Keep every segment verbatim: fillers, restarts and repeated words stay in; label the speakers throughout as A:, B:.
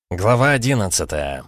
A: Глава одиннадцатая.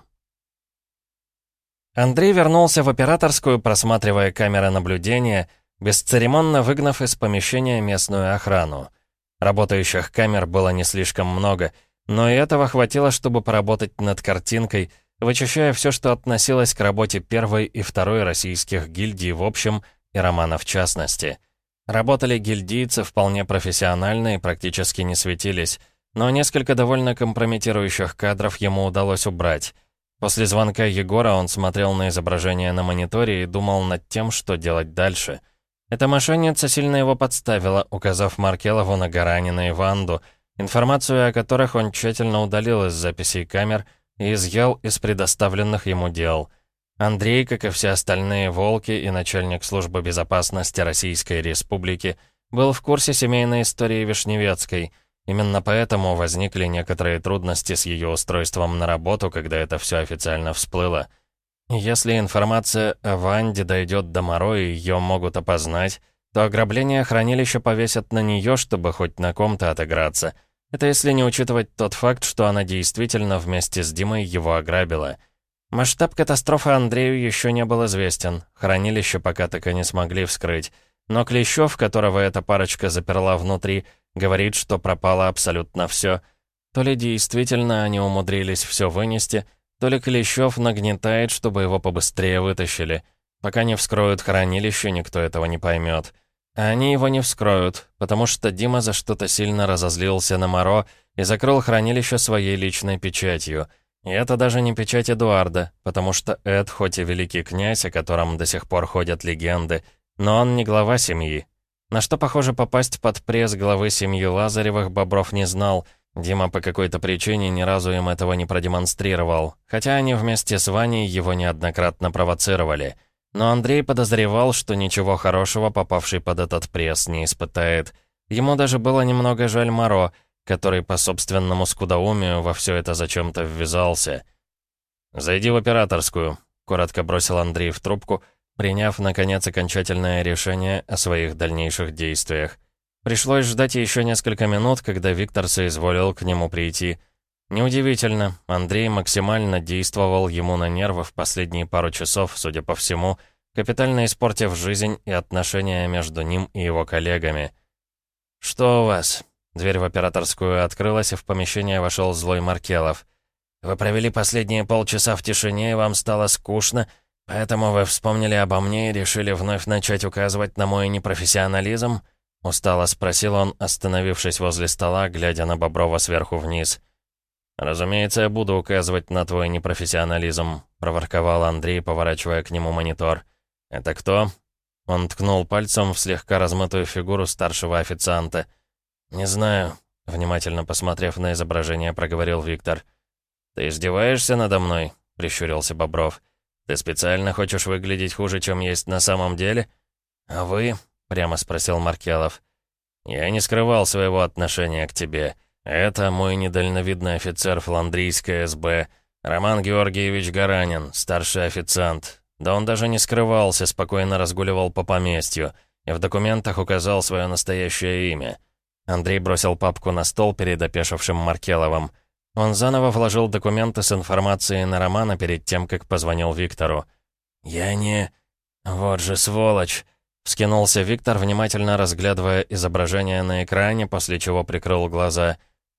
A: Андрей вернулся в операторскую, просматривая камеры наблюдения, бесцеремонно выгнав из помещения местную охрану. Работающих камер было не слишком много, но и этого хватило, чтобы поработать над картинкой, вычищая все, что относилось к работе первой и второй российских гильдий в общем и романа в частности. Работали гильдийцы вполне профессионально и практически не светились, но несколько довольно компрометирующих кадров ему удалось убрать. После звонка Егора он смотрел на изображение на мониторе и думал над тем, что делать дальше. Эта мошенница сильно его подставила, указав Маркелову на Гаранина и Ванду, информацию о которых он тщательно удалил из записей камер и изъял из предоставленных ему дел. Андрей, как и все остальные «Волки» и начальник службы безопасности Российской Республики, был в курсе семейной истории Вишневецкой. Именно поэтому возникли некоторые трудности с ее устройством на работу, когда это все официально всплыло. Если информация о Ванде дойдет до Моро и ее могут опознать, то ограбление хранилища повесят на нее, чтобы хоть на ком-то отыграться. Это если не учитывать тот факт, что она действительно вместе с Димой его ограбила. Масштаб катастрофы Андрею еще не был известен, хранилище пока так и не смогли вскрыть. Но Клещев, которого эта парочка заперла внутри, говорит, что пропало абсолютно все. То ли действительно они умудрились все вынести, то ли Клещев нагнетает, чтобы его побыстрее вытащили. Пока не вскроют хранилище, никто этого не поймет. А они его не вскроют, потому что Дима за что-то сильно разозлился на Моро и закрыл хранилище своей личной печатью. И это даже не печать Эдуарда, потому что Эд, хоть и великий князь, о котором до сих пор ходят легенды, но он не глава семьи. На что, похоже, попасть под пресс главы семьи Лазаревых Бобров не знал. Дима по какой-то причине ни разу им этого не продемонстрировал, хотя они вместе с Ваней его неоднократно провоцировали. Но Андрей подозревал, что ничего хорошего попавший под этот пресс не испытает. Ему даже было немного жаль Моро, который по собственному скудоумию во все это зачем-то ввязался. «Зайди в операторскую», — коротко бросил Андрей в трубку, приняв, наконец, окончательное решение о своих дальнейших действиях. Пришлось ждать еще несколько минут, когда Виктор соизволил к нему прийти. Неудивительно, Андрей максимально действовал ему на нервы в последние пару часов, судя по всему, капитально испортив жизнь и отношения между ним и его коллегами. «Что у вас?» Дверь в операторскую открылась, и в помещение вошел злой Маркелов. «Вы провели последние полчаса в тишине, и вам стало скучно, поэтому вы вспомнили обо мне и решили вновь начать указывать на мой непрофессионализм?» Устало спросил он, остановившись возле стола, глядя на Боброва сверху вниз. «Разумеется, я буду указывать на твой непрофессионализм», — проворковал Андрей, поворачивая к нему монитор. «Это кто?» Он ткнул пальцем в слегка размытую фигуру старшего официанта. «Не знаю», — внимательно посмотрев на изображение, проговорил Виктор. «Ты издеваешься надо мной?» — прищурился Бобров. «Ты специально хочешь выглядеть хуже, чем есть на самом деле?» «А вы?» — прямо спросил Маркелов. «Я не скрывал своего отношения к тебе. Это мой недальновидный офицер фландрийской эс бэ, Роман Георгиевич Гаранин, старший официант. Да он даже не скрывался, спокойно разгуливал по поместью и в документах указал свое настоящее имя». Андрей бросил папку на стол перед опешившим Маркеловым. Он заново вложил документы с информацией на Романа перед тем, как позвонил Виктору. «Я не... Вот же сволочь!» Вскинулся Виктор, внимательно разглядывая изображение на экране, после чего прикрыл глаза.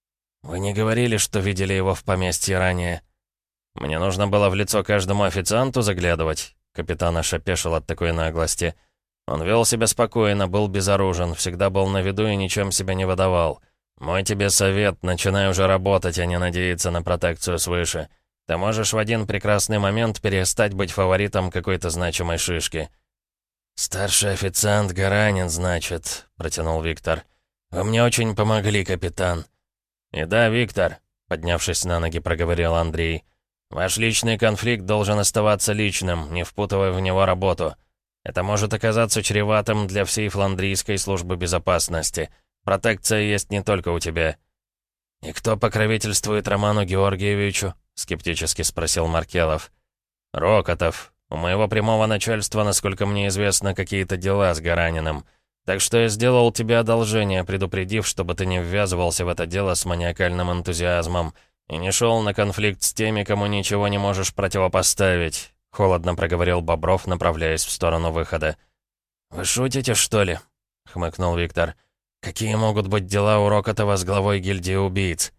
A: «Вы не говорили, что видели его в поместье ранее?» «Мне нужно было в лицо каждому официанту заглядывать?» Капитан аж опешил от такой наглости. «Он вел себя спокойно, был безоружен, всегда был на виду и ничем себя не выдавал. Мой тебе совет, начинай уже работать, а не надеяться на протекцию свыше. Ты можешь в один прекрасный момент перестать быть фаворитом какой-то значимой шишки». «Старший официант Гаранин, значит», — протянул Виктор. «Вы мне очень помогли, капитан». «И да, Виктор», — поднявшись на ноги, проговорил Андрей. «Ваш личный конфликт должен оставаться личным, не впутывая в него работу. Это может оказаться чреватым для всей фландрийской службы безопасности. Протекция есть не только у тебя». «И кто покровительствует Роману Георгиевичу?» — скептически спросил Маркелов. «Рокотов. У моего прямого начальства, насколько мне известно, какие-то дела с Гараниным. Так что я сделал тебе одолжение, предупредив, чтобы ты не ввязывался в это дело с маниакальным энтузиазмом. «И не шел на конфликт с теми, кому ничего не можешь противопоставить», — холодно проговорил Бобров, направляясь в сторону выхода. «Вы шутите, что ли?» — хмыкнул Виктор. «Какие могут быть дела у Рокотова с главой гильдии убийц?»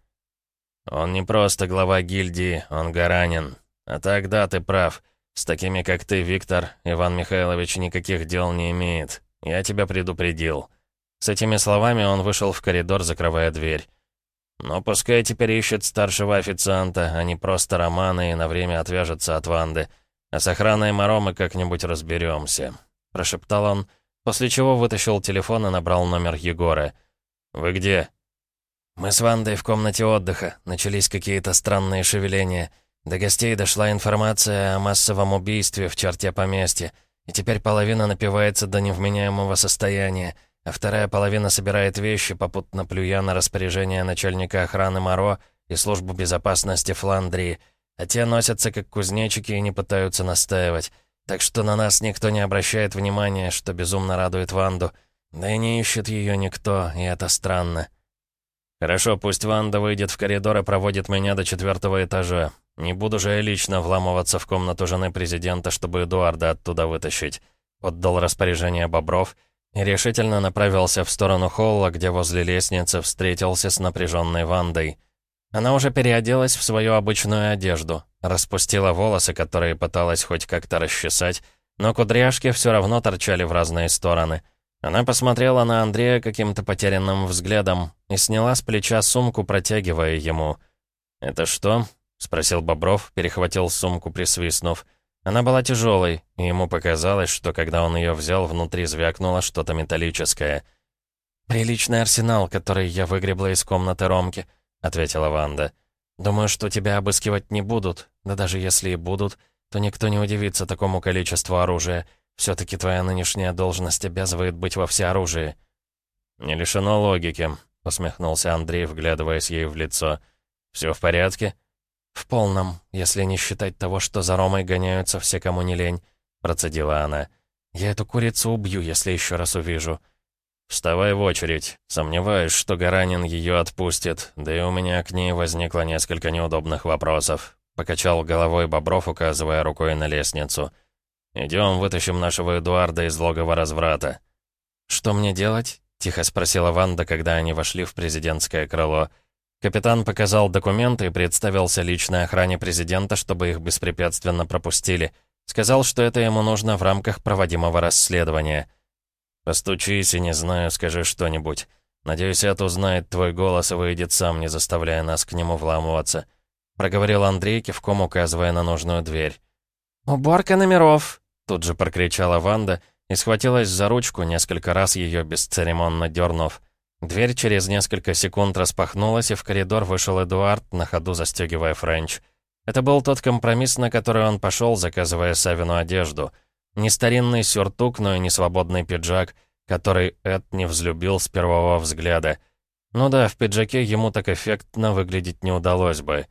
A: «Он не просто глава гильдии, он Гаранин. А так да, ты прав. С такими, как ты, Виктор, Иван Михайлович никаких дел не имеет. Я тебя предупредил». С этими словами он вышел в коридор, закрывая дверь. «Но пускай теперь ищет старшего официанта, а не просто Романа, и на время отвяжется от Ванды. А с охраной Моро мы как-нибудь разберемся», — прошептал он, после чего вытащил телефон и набрал номер Егора. «Вы где?» «Мы с Вандой в комнате отдыха. Начались какие-то странные шевеления. До гостей дошла информация о массовом убийстве в черте поместья, и теперь половина напивается до невменяемого состояния, а вторая половина собирает вещи, попутно плюя на распоряжение начальника охраны Моро и службу безопасности Фландрии, а те носятся как кузнечики и не пытаются настаивать. Так что на нас никто не обращает внимания, что безумно радует Ванду. Да и не ищет ее никто, и это странно». «Хорошо, пусть Ванда выйдет в коридор и проводит меня до четвертого этажа. Не буду же я лично вламываться в комнату жены президента, чтобы Эдуарда оттуда вытащить», — отдал распоряжение Бобров и решительно направился в сторону холла, где возле лестницы встретился с напряженной Вандой. Она уже переоделась в свою обычную одежду, распустила волосы, которые пыталась хоть как-то расчесать, но кудряшки все равно торчали в разные стороны. Она посмотрела на Андрея каким-то потерянным взглядом и сняла с плеча сумку, протягивая ему. «Это что?» — спросил Бобров, перехватил сумку, присвистнув. Она была тяжелой, и ему показалось, что когда он ее взял, внутри звякнуло что-то металлическое. «Приличный арсенал, который я выгребла из комнаты Ромки», — ответила Ванда. «Думаю, что тебя обыскивать не будут. Да даже если и будут, то никто не удивится такому количеству оружия. Все-таки твоя нынешняя должность обязывает быть во всеоружии». «Не лишено логики», — усмехнулся Андрей, вглядываясь ей в лицо. «Все в порядке?» «В полном, если не считать того, что за Ромой гоняются все, кому не лень», — процедила она. «Я эту курицу убью, если еще раз увижу». «Вставай в очередь. Сомневаюсь, что Гаранин ее отпустит, да и у меня к ней возникло несколько неудобных вопросов», — покачал головой Бобров, указывая рукой на лестницу. «Идем, вытащим нашего Эдуарда из логова разврата». «Что мне делать?» — тихо спросила Ванда, когда они вошли в президентское крыло. Капитан показал документы и представился личной охране президента, чтобы их беспрепятственно пропустили. Сказал, что это ему нужно в рамках проводимого расследования. «Постучись и, не знаю, скажи что-нибудь. Надеюсь, Эд узнает твой голос и выйдет сам, не заставляя нас к нему вламываться», — проговорил Андрей, кивком указывая на нужную дверь. «Уборка номеров!» — тут же прокричала Ванда и схватилась за ручку, несколько раз ее бесцеремонно дернув. Дверь через несколько секунд распахнулась, и в коридор вышел Эдуард, на ходу застегивая френч. Это был тот компромисс, на который он пошел, заказывая Савину одежду. Не старинный сюртук, но и не свободный пиджак, который Эд не взлюбил с первого взгляда. Ну да, в пиджаке ему так эффектно выглядеть не удалось бы.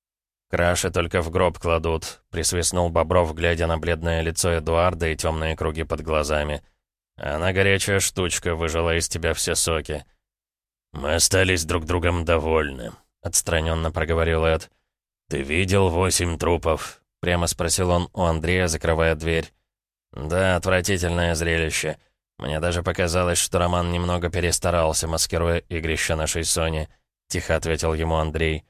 A: «Краши только в гроб кладут», — присвистнул Бобров, глядя на бледное лицо Эдуарда и темные круги под глазами. «Она горячая штучка, выжила из тебя все соки». «Мы остались друг другом довольны», — отстраненно проговорил Эд. «Ты видел восемь трупов?» — прямо спросил он у Андрея, закрывая дверь. «Да, отвратительное зрелище. Мне даже показалось, что Роман немного перестарался, маскируя игрище нашей Сони», — тихо ответил ему Андрей.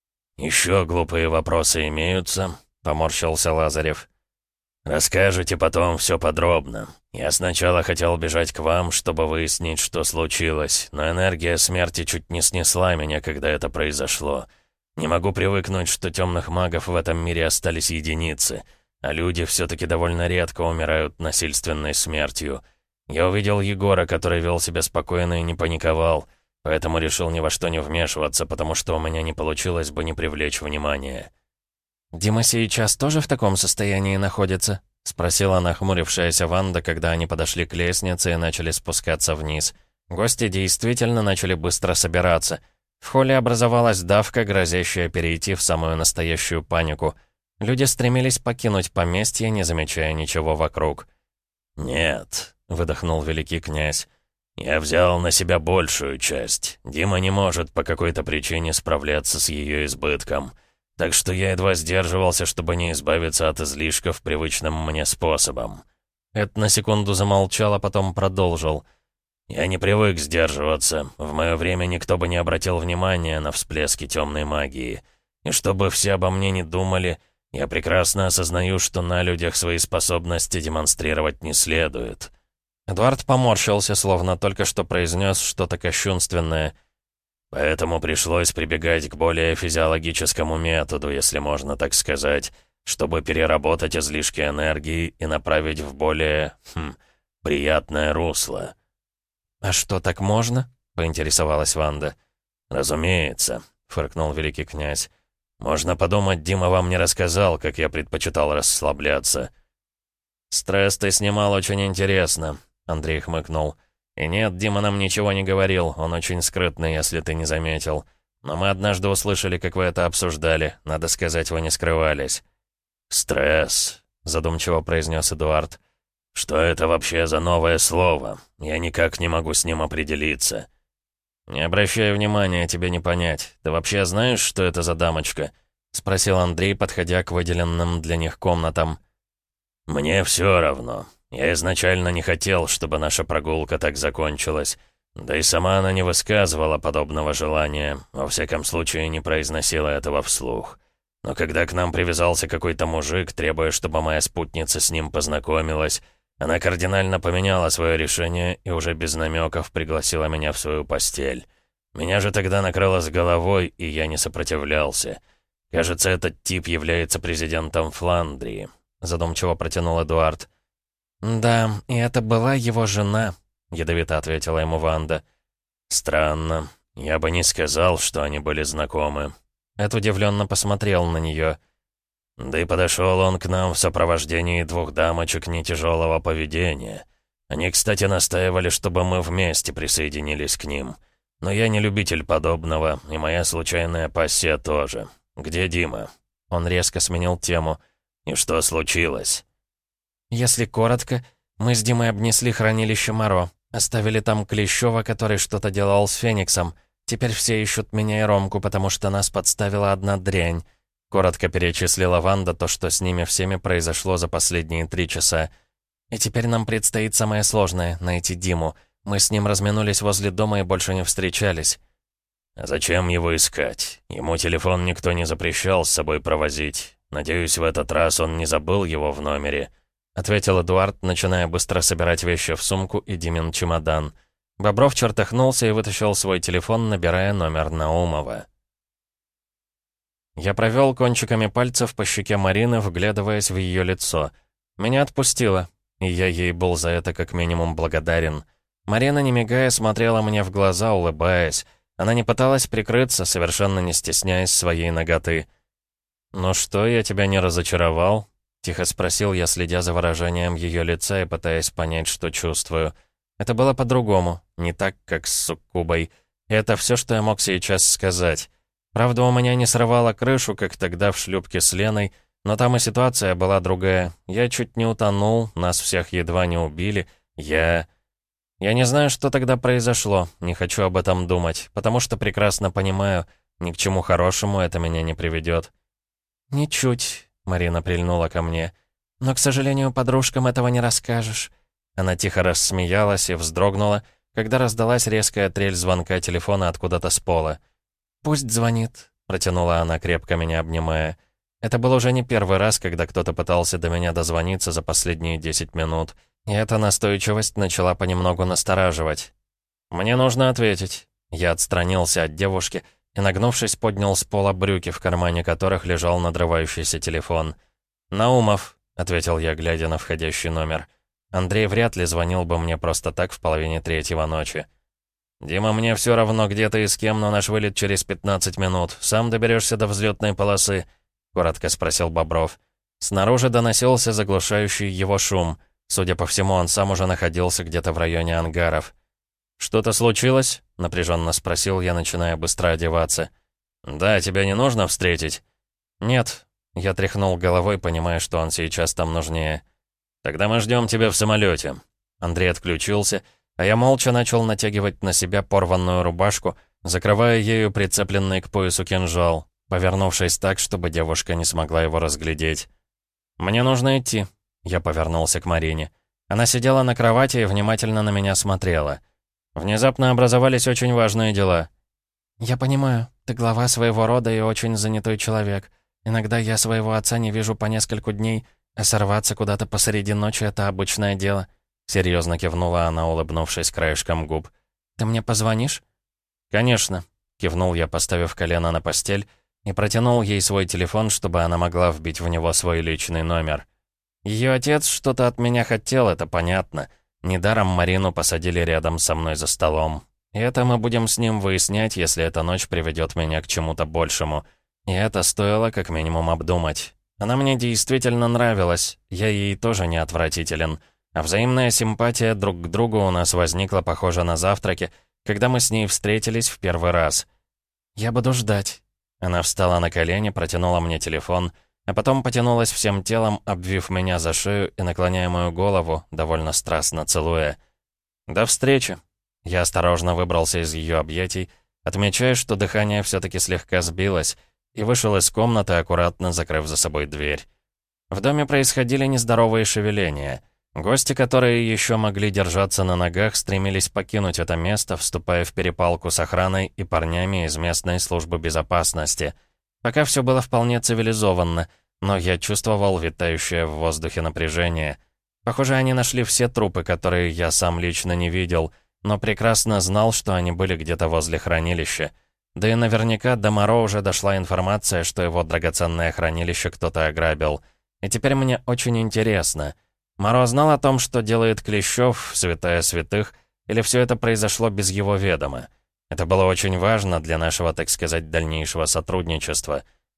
A: «Еще глупые вопросы имеются?» — поморщился Лазарев. «Расскажете потом все подробно. Я сначала хотел бежать к вам, чтобы выяснить, что случилось, но энергия смерти чуть не снесла меня, когда это произошло. Не могу привыкнуть, что темных магов в этом мире остались единицы, а люди все-таки довольно редко умирают насильственной смертью. Я увидел Егора, который вел себя спокойно и не паниковал, поэтому решил ни во что не вмешиваться, потому что у меня не получилось бы не привлечь внимания».
B: «Дима сейчас тоже в таком состоянии находится?» — спросила нахмурившаяся Ванда, когда они подошли к лестнице и начали спускаться вниз. Гости действительно начали быстро собираться. В холле образовалась давка, грозящая перейти в самую настоящую панику. Люди стремились покинуть поместье, не замечая ничего вокруг.
A: «Нет», — выдохнул великий князь,
C: Я взял на себя большую часть. Дима не может по какой-то причине справляться с ее избытком. Так что я едва сдерживался, чтобы не избавиться от излишков привычным мне способом».
B: Эд на секунду замолчал, а потом продолжил.
C: «Я не привык сдерживаться. В мое время никто бы не обратил внимания на всплески темной магии. И чтобы все обо мне не думали, я прекрасно осознаю, что на людях свои способности демонстрировать не следует».
B: Эдуард поморщился, словно только что произнес что-то кощунственное.
C: «Поэтому пришлось прибегать к более физиологическому методу, если можно так сказать, чтобы переработать излишки энергии и направить в более, хм, приятное русло».
B: «А что, так можно?» — поинтересовалась Ванда.
C: «Разумеется», — фыркнул великий князь. «Можно подумать, Дима вам не рассказал, как я предпочитал расслабляться».
B: «Стресс ты снимал очень интересно», — Андрей хмыкнул. «И нет, Дима нам ничего не говорил, он очень скрытный, если ты не заметил. Но мы однажды услышали, как вы это обсуждали. Надо сказать, вы не скрывались».
C: «Стресс», —
B: задумчиво произнес Эдуард.
C: «Что это вообще за новое слово? Я никак не могу с ним определиться».
B: «Не обращай внимания, тебе не понять. Ты вообще знаешь, что это за дамочка?» — спросил Андрей, подходя к выделенным для них комнатам.
C: «Мне все равно. Я изначально не хотел, чтобы наша прогулка так закончилась. Да и сама она не высказывала подобного желания, во всяком случае не произносила этого вслух. Но когда к нам привязался какой-то мужик, требуя, чтобы моя спутница с ним познакомилась, она кардинально поменяла свое решение и уже без намеков пригласила меня в свою постель. Меня же тогда накрыло с головой, и я не сопротивлялся. Кажется, этот тип является президентом Фландрии», — задумчиво протянул Эдуард.
B: «Да, и это была его жена», — ядовито ответила ему Ванда.
C: «Странно. Я бы не сказал, что они были знакомы».
B: Эд удивленно посмотрел на нее.
C: «Да и подошел он к нам в сопровождении двух дамочек нетяжелого поведения. Они, кстати, настаивали, чтобы мы вместе присоединились к ним. Но я не любитель подобного, и моя случайная пассия тоже. Где Дима?»
B: Он резко сменил тему.
C: «И что случилось?»
B: «Если коротко, мы с Димой обнесли хранилище Моро. Оставили там Клещева, который что-то делал с Фениксом. Теперь все ищут меня и Ромку, потому что нас подставила одна дрянь». Коротко перечислила Ванда то, что с ними всеми произошло за последние три часа. «И теперь нам предстоит самое сложное — найти Диму. Мы с ним разминулись возле дома и больше не встречались».
C: «А зачем его искать? Ему телефон никто не запрещал с собой провозить. Надеюсь, в этот раз он не забыл его в номере»,
B: — ответил Эдуард, начиная быстро собирать вещи в сумку и Димин чемодан. Бобров чертыхнулся и вытащил свой телефон, набирая номер Наумова. Я провел кончиками пальцев по щеке Марины, вглядываясь в ее лицо. Меня отпустило, и я ей был за это как минимум благодарен. Марина, не мигая, смотрела мне в глаза, улыбаясь. Она не пыталась прикрыться, совершенно не стесняясь своей наготы. «Ну что, я тебя не разочаровал?» — тихо спросил я, следя за выражением ее лица и пытаясь понять, что чувствую. Это было по-другому, не так, как с суккубой. И это все, что я мог сейчас сказать. Правда, у меня не срывало крышу, как тогда в шлюпке с Леной, но там и ситуация была другая. Я чуть не утонул, нас всех едва не убили. Я... Я не знаю, что тогда произошло, не хочу об этом думать, потому что прекрасно понимаю, ни к чему хорошему это меня не приведет. «Ничуть», — Марина прильнула ко мне. «Но, к сожалению, подружкам этого не расскажешь». Она тихо рассмеялась и вздрогнула, когда раздалась резкая трель звонка телефона откуда-то с пола. «Пусть звонит», — протянула она, крепко меня обнимая. Это был уже не первый раз, когда кто-то пытался до меня дозвониться за последние десять минут, и эта настойчивость начала понемногу настораживать. «Мне нужно ответить». Я отстранился от девушки и, нагнувшись, поднял с пола брюки, в кармане которых лежал надрывающийся телефон. «Наумов», — ответил я, глядя на входящий номер. Андрей вряд ли звонил бы мне просто так в половине третьего ночи. «Дима, мне все равно, где ты и с кем, но наш вылет через пятнадцать минут. Сам доберешься до взлетной полосы?» — коротко спросил Бобров. Снаружи доносился заглушающий его шум. Судя по всему, он сам уже находился где-то в районе ангаров. «Что-то случилось?» — напряженно спросил я, начиная быстро одеваться. «Да, тебя не нужно встретить?» «Нет». Я тряхнул головой, понимая, что он сейчас там нужнее. «Тогда мы ждем тебя в самолете». Андрей отключился,
A: а я молча начал натягивать на себя порванную рубашку, закрывая ею прицепленный к поясу кинжал, повернувшись так, чтобы девушка не смогла его разглядеть. «Мне нужно идти», — я повернулся к Марине. Она сидела на кровати и внимательно на меня смотрела. Внезапно образовались очень важные дела. «Я понимаю, ты глава своего рода и очень занятой человек. Иногда я своего отца не вижу по нескольку дней, а сорваться куда-то посреди ночи — это обычное дело», — серьезно кивнула она, улыбнувшись краешком губ. «Ты мне позвонишь?» «Конечно», — кивнул я, поставив колено на постель, и протянул ей свой телефон, чтобы она могла вбить в него свой личный номер. Ее отец что-то от меня хотел, это понятно. Недаром Марину посадили рядом со мной за столом. И это мы будем с ним выяснять, если эта ночь приведет меня к чему-то большему. И это стоило как минимум обдумать. Она мне действительно нравилась, я ей тоже не отвратителен. А взаимная симпатия друг к другу у нас возникла, похоже, на завтраке, когда мы с ней встретились в первый раз. «Я буду ждать». Она встала на колени, протянула мне телефон, а потом потянулась всем телом, обвив меня за шею и наклоняя мою голову, довольно страстно целуя. «До встречи». Я осторожно выбрался из ее объятий, отмечая, что дыхание все-таки слегка сбилось, и вышел из комнаты, аккуратно закрыв за собой дверь. В доме происходили нездоровые шевеления. Гости, которые еще могли держаться на ногах, стремились покинуть это место, вступая в перепалку с охраной и парнями из местной службы безопасности. Пока все было вполне цивилизованно, но я чувствовал витающее в воздухе напряжение. Похоже, они нашли все трупы, которые я сам лично не видел, но прекрасно знал, что они были где-то возле хранилища. Да и наверняка до Моро уже дошла информация, что его драгоценное хранилище кто-то ограбил. И теперь мне очень интересно. Моро знал о том, что делает Клещев, святая святых, или все это произошло без его ведома? Это было очень важно для нашего, так сказать, дальнейшего сотрудничества.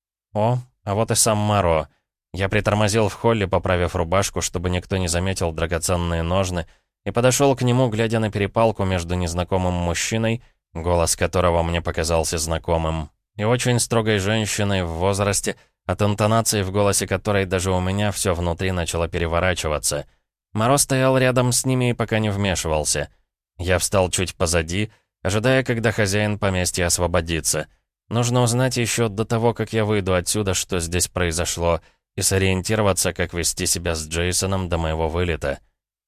A: О, а вот и сам Моро. Я притормозил в холле, поправив рубашку, чтобы никто не заметил драгоценные ножны, и подошел к нему, глядя на перепалку между незнакомым мужчиной, голос которого мне показался знакомым, и очень строгой женщиной в возрасте, от интонации в голосе которой даже у меня все внутри начало переворачиваться. Моро стоял рядом с ними и пока не вмешивался. Я встал чуть позади, ожидая, когда хозяин поместья освободится. Нужно узнать еще до того, как я выйду отсюда, что здесь произошло, и сориентироваться, как вести себя с Джейсоном до моего вылета.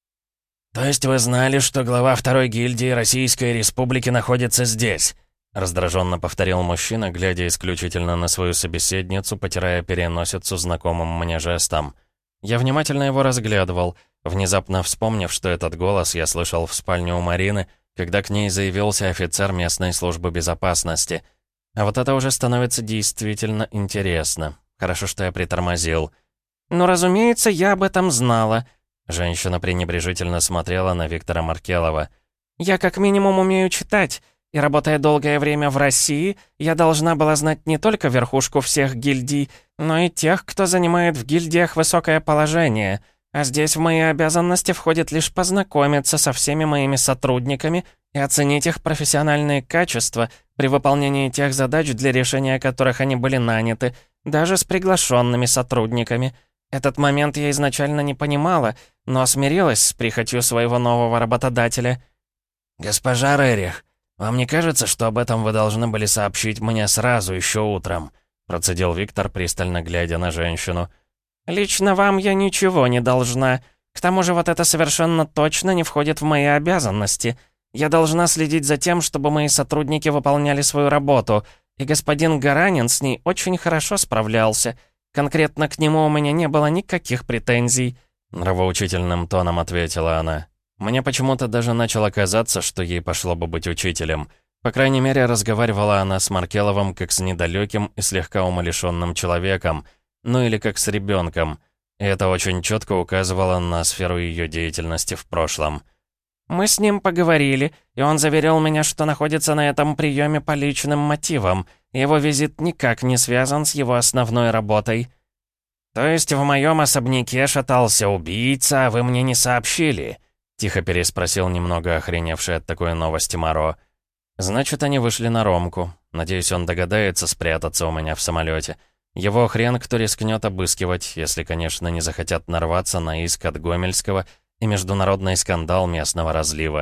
C: «То есть вы знали, что глава второй гильдии Российской Республики находится здесь?» Раздраженно повторил мужчина, глядя исключительно на свою собеседницу, потирая переносицу знакомым мне жестом. Я внимательно его разглядывал, внезапно вспомнив, что этот голос я слышал в спальне у Марины, когда к ней заявился офицер местной службы безопасности. А вот это уже становится действительно интересно. Хорошо, что я притормозил.
B: «Ну, разумеется, я об этом знала».
A: Женщина пренебрежительно смотрела на Виктора Маркелова.
B: «Я как минимум умею читать, и, работая долгое время в России, я должна была знать не только верхушку всех гильдий, но и тех, кто занимает в гильдиях высокое положение. А здесь в мои обязанности входит лишь познакомиться со всеми моими сотрудниками и оценить их профессиональные качества при выполнении тех задач, для решения которых они были наняты, даже с приглашенными сотрудниками. Этот момент я изначально не понимала, но смирилась с прихотью своего нового работодателя».
C: «Госпожа Рерих, вам не кажется, что об этом вы должны были сообщить мне сразу, еще утром?»
A: Процедил Виктор, пристально глядя на женщину.
B: «Лично вам я ничего не должна. К тому же вот это совершенно точно не входит в мои обязанности. Я должна следить за тем, чтобы мои сотрудники выполняли свою работу, и господин Гаранин с ней очень хорошо справлялся. Конкретно к нему у меня не было никаких претензий», —
A: нравоучительным тоном ответила она. Мне почему-то даже начало казаться, что ей пошло бы быть учителем. По крайней мере, разговаривала она с Маркеловым как с недалеким и слегка умалишенным человеком, ну или как с ребенком. И это очень четко указывало на сферу ее деятельности в прошлом.
B: «Мы с ним поговорили, и он заверил меня, что находится на этом приеме по личным мотивам. Его визит никак не связан с его основной работой».
C: «То есть в моем особняке шатался убийца, а вы мне не сообщили?»
A: Тихо переспросил немного охреневший от такой новости Моро. «Значит, они вышли на Ромку. Надеюсь, он догадается спрятаться у меня в самолете. Его хрен кто рискнет обыскивать, если, конечно, не захотят нарваться на иск от Гомельского и международный скандал местного разлива.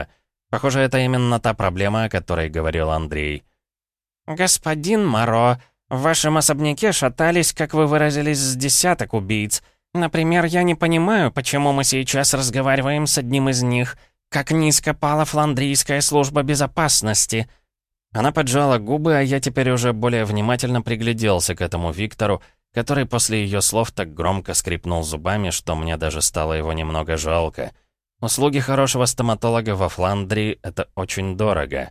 A: Похоже, это именно та проблема, о которой говорил Андрей.
B: «Господин Моро, в вашем особняке шатались, как вы выразились, с десяток убийц. Например, я не понимаю, почему мы сейчас разговариваем с одним из них. Как низко пала фландрийская служба безопасности».
A: Она поджала губы, а я теперь уже более внимательно пригляделся к этому Виктору, который после ее слов так громко скрипнул зубами, что мне даже стало его немного жалко. Услуги хорошего стоматолога во Фландрии — это очень дорого.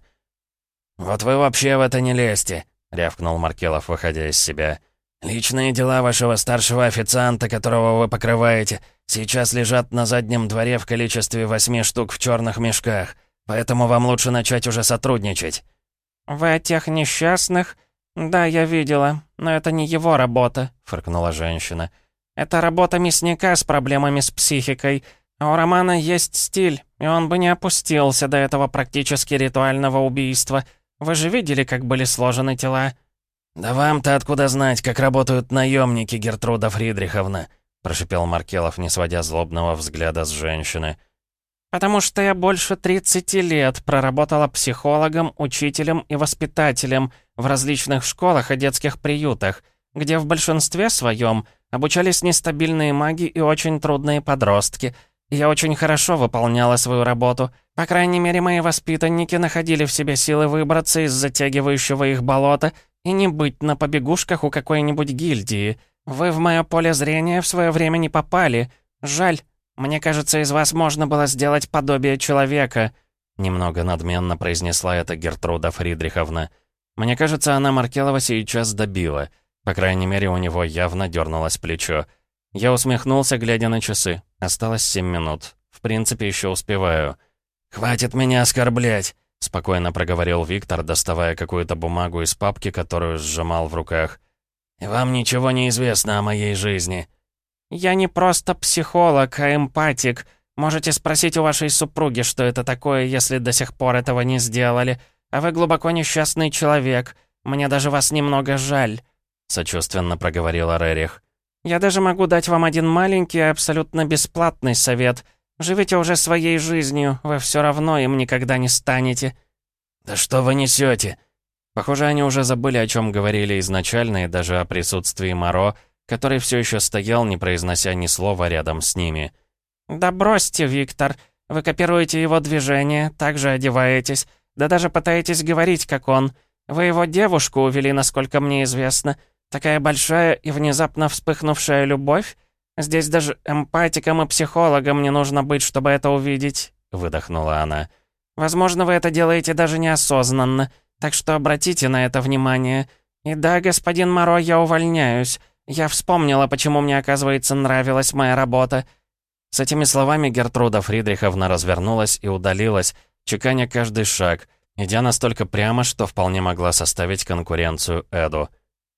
C: «Вот вы вообще в это не лезьте», — рявкнул Маркелов, выходя из себя. «Личные дела вашего старшего официанта, которого вы покрываете, сейчас лежат на заднем дворе в количестве восьми штук в черных мешках, поэтому вам лучше начать уже сотрудничать».
B: «Вы о тех несчастных? Да, я видела, но это не его работа», — фыркнула женщина. «Это работа мясника с проблемами с психикой. А у Романа есть стиль, и он бы не опустился до этого практически ритуального убийства. Вы же видели, как были сложены тела?»
C: «Да вам-то откуда знать, как работают наемники, Гертруда Фридриховна?» — прошипел Маркелов, не сводя злобного взгляда с женщины.
B: «Потому что я больше тридцати лет проработала психологом, учителем и воспитателем в различных школах и детских приютах, где в большинстве своем обучались нестабильные маги и очень трудные подростки. Я очень хорошо выполняла свою работу. По крайней мере, мои воспитанники находили в себе силы выбраться из затягивающего их болота и не быть на побегушках у какой-нибудь гильдии. Вы в мое поле зрения в свое время не попали. Жаль. Мне кажется, из вас можно было сделать подобие человека», — немного надменно произнесла эта Гертруда Фридриховна. Мне кажется, она Маркелова сейчас добила. По крайней мере, у него явно дернулось плечо. Я усмехнулся, глядя на часы. Осталось семь минут. В принципе, еще успеваю.
C: «Хватит меня оскорблять»,
A: — спокойно проговорил Виктор, доставая какую-то бумагу из папки, которую сжимал в руках.
C: «И вам ничего не известно о моей жизни».
B: «Я не просто психолог, а эмпатик. Можете спросить у вашей супруги, что это такое, если до сих пор этого не сделали. А вы глубоко несчастный человек. Мне даже вас немного жаль», — сочувственно проговорила Рерих. «Я даже могу дать вам один маленький, абсолютно бесплатный совет. Живите уже своей жизнью, вы все равно им никогда не станете».
C: «Да что вы несете?»
A: Похоже, они уже забыли, о чем говорили изначально, и даже о присутствии Моро, который все еще стоял, не произнося ни слова рядом с ними.
B: «Да бросьте, Виктор. Вы копируете его движения, также одеваетесь, да даже пытаетесь говорить, как он. Вы его девушку увели, насколько мне известно. Такая большая и внезапно вспыхнувшая любовь? Здесь даже эмпатиком и психологом не нужно быть, чтобы это увидеть», — выдохнула она. «Возможно, вы это делаете даже неосознанно, так что обратите на это внимание. И да, господин Моро, я увольняюсь. Я вспомнила, почему мне, оказывается, нравилась моя работа».
A: С этими словами Гертруда Фридриховна развернулась и удалилась, чеканя каждый шаг, идя настолько прямо, что вполне могла составить конкуренцию Эду.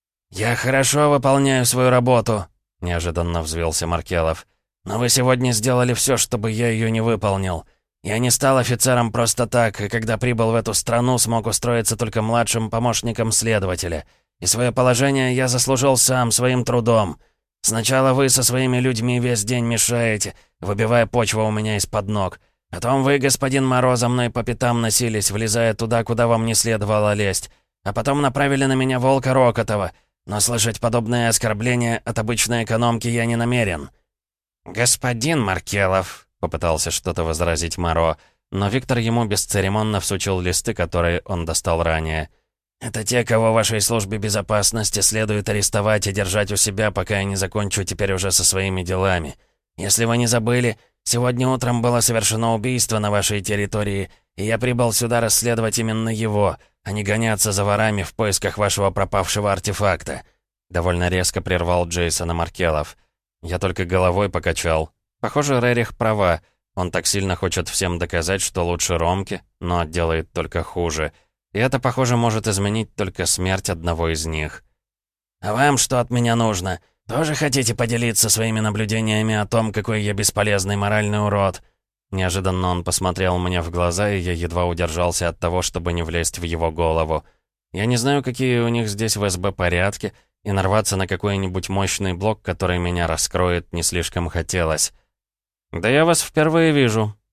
C: «Я хорошо выполняю свою работу», — неожиданно взвился Маркелов. «Но вы сегодня сделали все, чтобы я ее не выполнил. Я не стал офицером просто так, и когда прибыл в эту страну, смог устроиться только младшим помощником следователя. И свое положение я заслужил сам, своим трудом. Сначала вы со своими людьми весь день мешаете, выбивая почву у меня из-под ног. Потом вы, господин Моро, за мной по пятам носились, влезая туда, куда вам не следовало лезть. А потом направили на меня волка Рокотова. Но слышать подобные оскорбления от обычной экономки я не намерен».
B: «Господин Маркелов»,
A: — попытался что-то возразить Моро, но Виктор ему бесцеремонно всучил листы, которые он достал ранее.
C: «Это те, кого вашей службе безопасности следует арестовать и держать у себя, пока я не закончу теперь уже со своими делами. Если вы не забыли, сегодня утром было совершено убийство на вашей территории, и я прибыл сюда расследовать именно его, а не гоняться за ворами в поисках вашего пропавшего артефакта».
A: Довольно резко прервал Джейсона Маркелов. Я только головой покачал. Похоже, Рерих права. Он так сильно хочет всем доказать, что лучше Ромки, но делает только хуже. И это, похоже, может изменить только смерть одного из них.
C: «А вам что от меня нужно? Тоже хотите поделиться своими наблюдениями о том, какой я бесполезный моральный урод?»
A: Неожиданно он посмотрел мне в глаза, и я едва удержался от того, чтобы не влезть в его голову. Я не знаю, какие у них здесь в эс бэ порядки, и нарваться на какой-нибудь мощный блок, который меня раскроет, не слишком хотелось. «Да я вас впервые вижу»,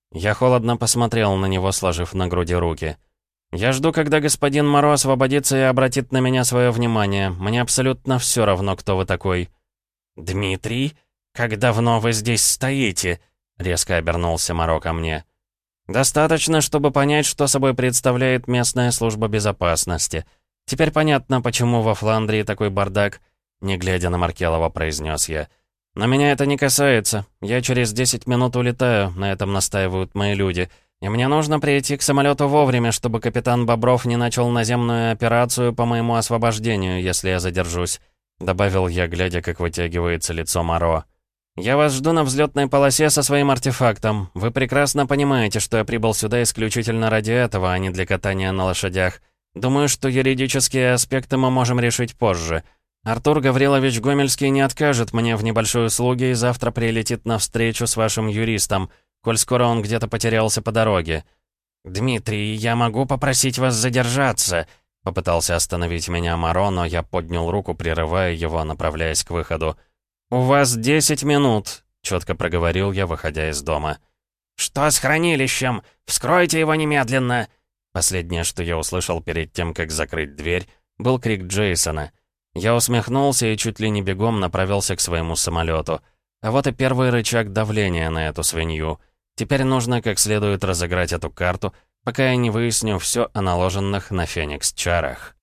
B: Я холодно посмотрел на него, сложив на груди руки. «Я жду, когда господин Моро освободится и обратит на меня свое внимание. Мне абсолютно все равно, кто вы такой». «Дмитрий, как давно вы здесь стоите?» — резко обернулся Моро ко мне. «Достаточно, чтобы понять, что собой представляет местная служба безопасности. Теперь понятно, почему во Фландрии такой бардак», — не глядя на Маркелова, произнес я. «Но меня это не касается. Я через десять минут улетаю, на этом настаивают мои люди. И мне нужно прийти к самолету вовремя, чтобы капитан Бобров не начал наземную операцию по моему освобождению, если я задержусь», — добавил я, глядя, как вытягивается лицо Моро. «Я вас жду на взлетной полосе со своим артефактом. Вы прекрасно понимаете, что я прибыл сюда исключительно ради этого, а не для катания на лошадях. Думаю, что юридические аспекты мы можем решить позже. Артур Гаврилович Гомельский не откажет мне в небольшой услуге и завтра прилетит на встречу с вашим юристом, коль скоро он где-то потерялся по дороге». «Дмитрий, я могу попросить вас задержаться?» Попытался остановить меня Моро, но я поднял руку, прерывая его, направляясь к выходу. «У вас десять минут», — четко проговорил я, выходя из дома. «Что с хранилищем? Вскройте его немедленно!» Последнее, что я услышал перед тем, как закрыть дверь, был крик Джейсона. Я усмехнулся и чуть ли не бегом направился к своему самолету. А вот и первый рычаг давления на эту свинью. Теперь нужно как следует разыграть эту карту, пока я не выясню все о наложенных на Феникс чарах.